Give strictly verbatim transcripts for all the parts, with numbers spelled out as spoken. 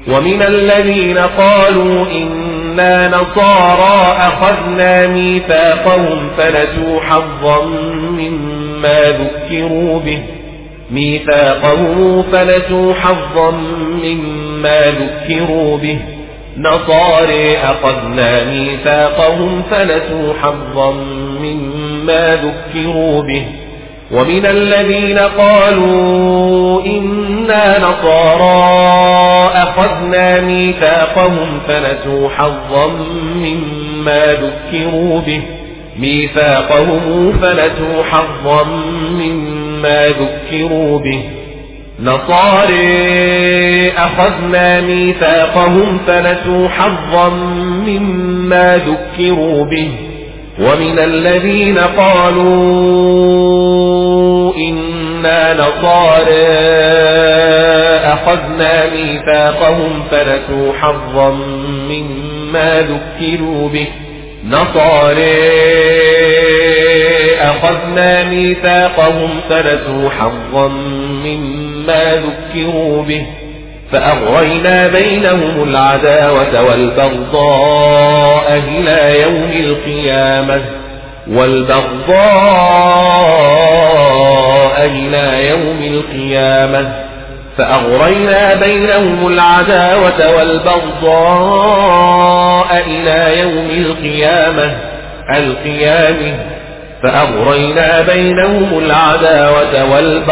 ومن الذين قالوا إنا نصارى أخذنا ميثاقهم فنسوا حظا مما ذكروا به ميثاقهم فنسوا حظا مما ذكروا به نصارى أخذنا ميثاقهم فنسوا حظا مما ذكروا به ومن الذين قالوا إنا نصارى أخذنا ميثاقهم فنسوا حظا مما ذكروا به ميثاقهم فنسوا حظا مما ذكروا به نصارى أخذنا ميثاقهم فنسوا حظا مما ذكروا به ومن الذين قالوا إنا نصارى أخذنا ميثاقهم فنسوا حظا مما ذكروا به نصارى أخذنا ميثاقهم فنسوا حظا مما ذكروا به فأغرينا بينهم العداوة والبغضاء إلى يوم القيامة والبغضاء إلى يوم القيامة فأغرينا بينهم العداوة والبغضاء إلى يوم القيامة القيامة فأغرينا بينهم العداوة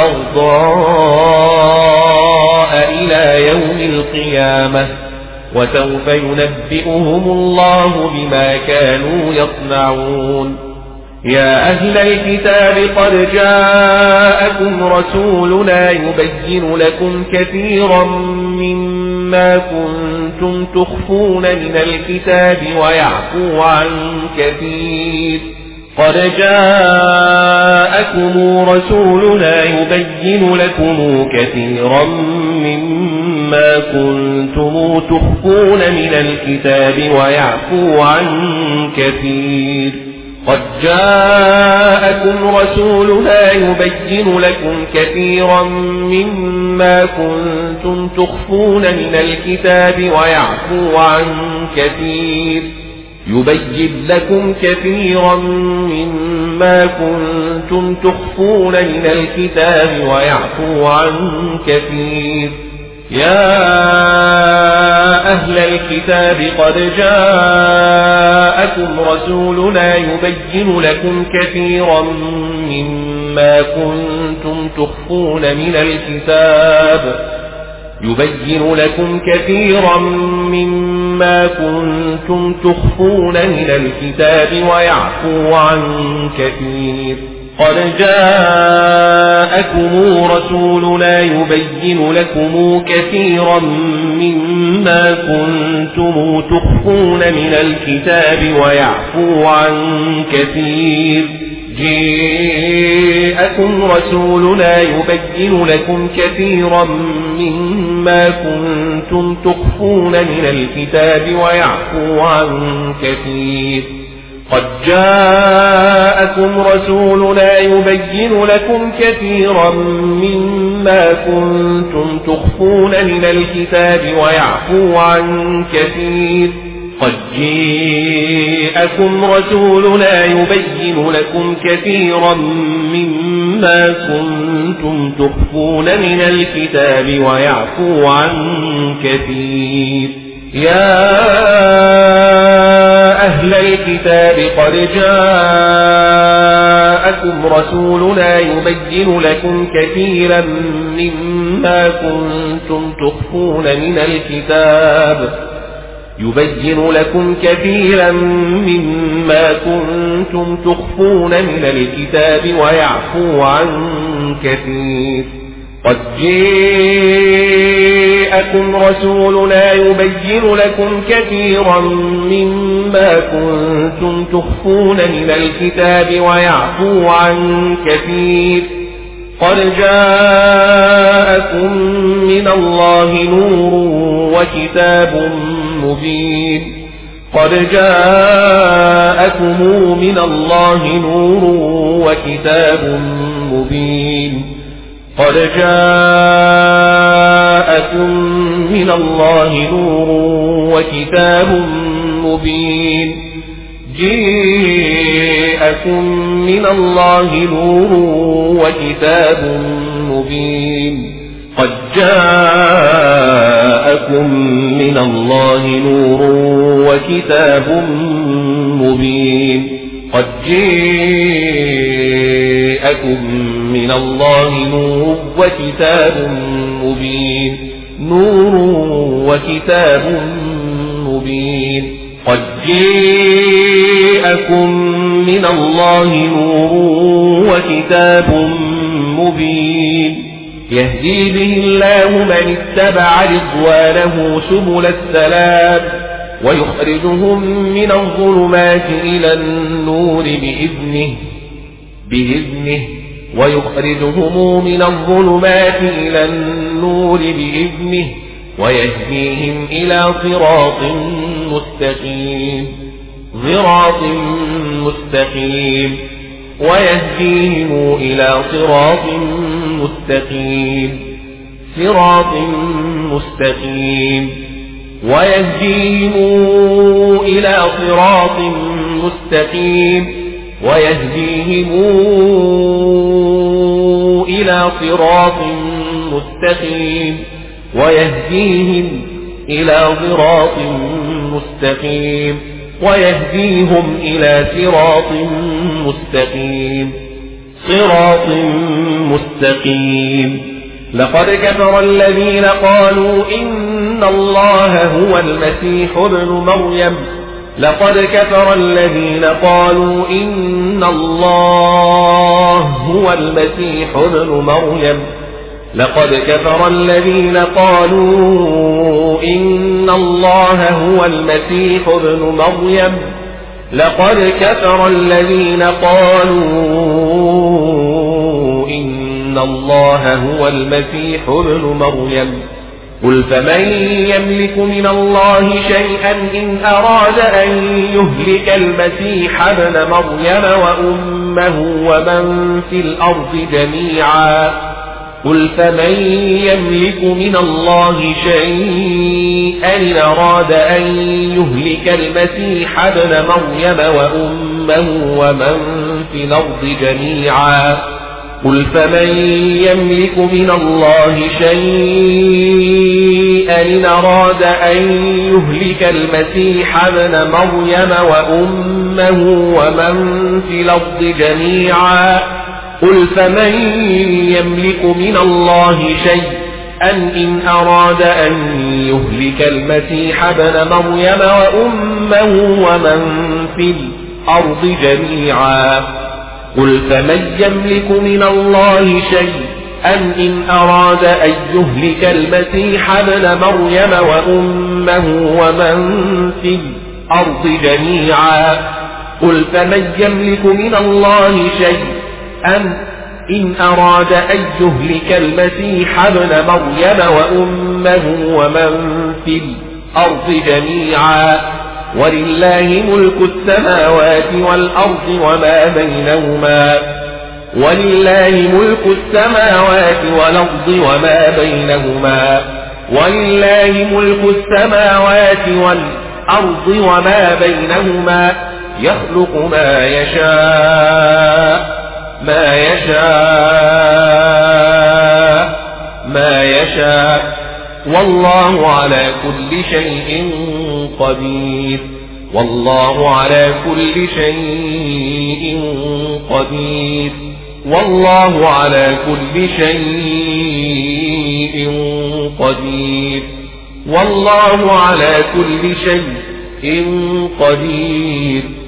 والبغضاء إلى يوم القيامة وسوف ينبئهم الله بما كانوا يصنعون يا أهل الكتاب قد جاءكم رسولنا يبين لكم كثيرا مما كنتم تخفون من الكتاب ويعفو عن كثير قد جاءكم رسولنا يبين لكم كثيرا مما كنتم تخفون من الكتاب ويعفو عن كثير قد جاءكم رسولنا يبين لكم كثيرا مما كنتم تخفون من الكتاب ويعفو عن كثير يبين لكم كثيرا مما كنتم تخفون من الكتاب ويعفو عن كثير يا أهل الكتاب قد جاءكم رسولنا يبين لكم كثيرا مما كنتم تخفون من الكتاب يبين لكم كثيرا مما كنتم تخفون من الكتاب ويعفو عن كثير قد جاءكم رسولنا يبين لكم كثيرا مما كنتم تخفون من الكتاب ويعفو عن كثير جاءكم رسولنا يبين لكم كثيرا مما كنتم تخفون من الكتاب ويعفو عن كثير قد جاءكم رسولنا يبين لكم كثيرا مما كنتم تخفون من الكتاب ويعفو عن كثير قد جاءكم رسولنا يبين لكم كثيرا مما كنتم تخفون من الكتاب ويعفو عن كثير يا أهل الكتاب قد جاءكم رسولنا يبين لكم كثيرا مما كنتم تخفون من الكتاب يبين لكم كثيرا مما كنتم تخفون من الكتاب ويعفو عن كثير قد جاءكم رسولنا يبين لكم كثيرا مما كنتم تخفون من الكتاب ويعفو عن كثير قد جاءكم من الله نور وكتاب مبين قد جاءكم من الله نور وكتاب مبين قد جاءكم من الله نور وكتاب مبين جاءكم من الله نور وكتاب مبين قد جاءكم من الله نور وكتاب مبين قد جاءكم من الله نور وكتاب مبين نور وكتاب مبين قد جاءكم من الله نور وكتاب مبين يهدي به الله من اتبع رضوانه سبل السلام ويخرجهم من الظلمات إلى النور بإذنه بإذنه ويخرجهم من الظلمات إلى النور بإذنه ويهديهم إلى صراط مستقيم صراط مستقيم ويهديهم إلى صراط مستقيم صراط مستقيم ويهديهم إلى صراط مستقيم ويهديهم إلى صراط مستقيم ويهديهم إلى صراط مستقيم ويهديهم إلى صراط مستقيم صراط مستقيم لقد كفر الذين قالوا إن الله هو المسيح ابن مريم لقد كفر الذين قالوا إن الله هو المسيح ابن مريم لقد كفر الذين قالوا إن الله هو المسيح ابن مريم لقد كفر الذين قالوا إن الله هو المسيح ابن مريم قل فمن يملك من الله شيئا إن أراد أن يهلك المسيح ابن مريم وأمه ومن في الأرض جميعا قل فمن يملك من الله شيئا إن أراد أن يهلك المسيح ابن مريم وأمه ومن في الأرض جميعا قل فمن يملك من الله شيئا إن أراد أن يهلك المسيح ابن مريم وأمه ومن في الأرض جميعا قل فمن يملك من الله شيئا إن أراد أن يهلك المسيح ابن مريم وأمه ومن في الأرض جميعا قل فمن يملك من الله شيئا إن أراد أن يهلك المسيح ابن مريم وأمه ومن في الأرض جميعا قل فمن يملك من الله شيئا إن أراد أن يهلك المسيح ابن مريم وأمه ومن في الأرض جميعا ولله ملك السماوات والأرض وما بينهما ولله ملك السماوات والأرض وما بينهما ولله ملك السماوات والأرض وما بينهما يخلق ما يشاء ما يشاء ما يشاء والله على كل شيء قدير والله على كل شيء قدير والله على كل شيء قدير والله على كل شيء قدير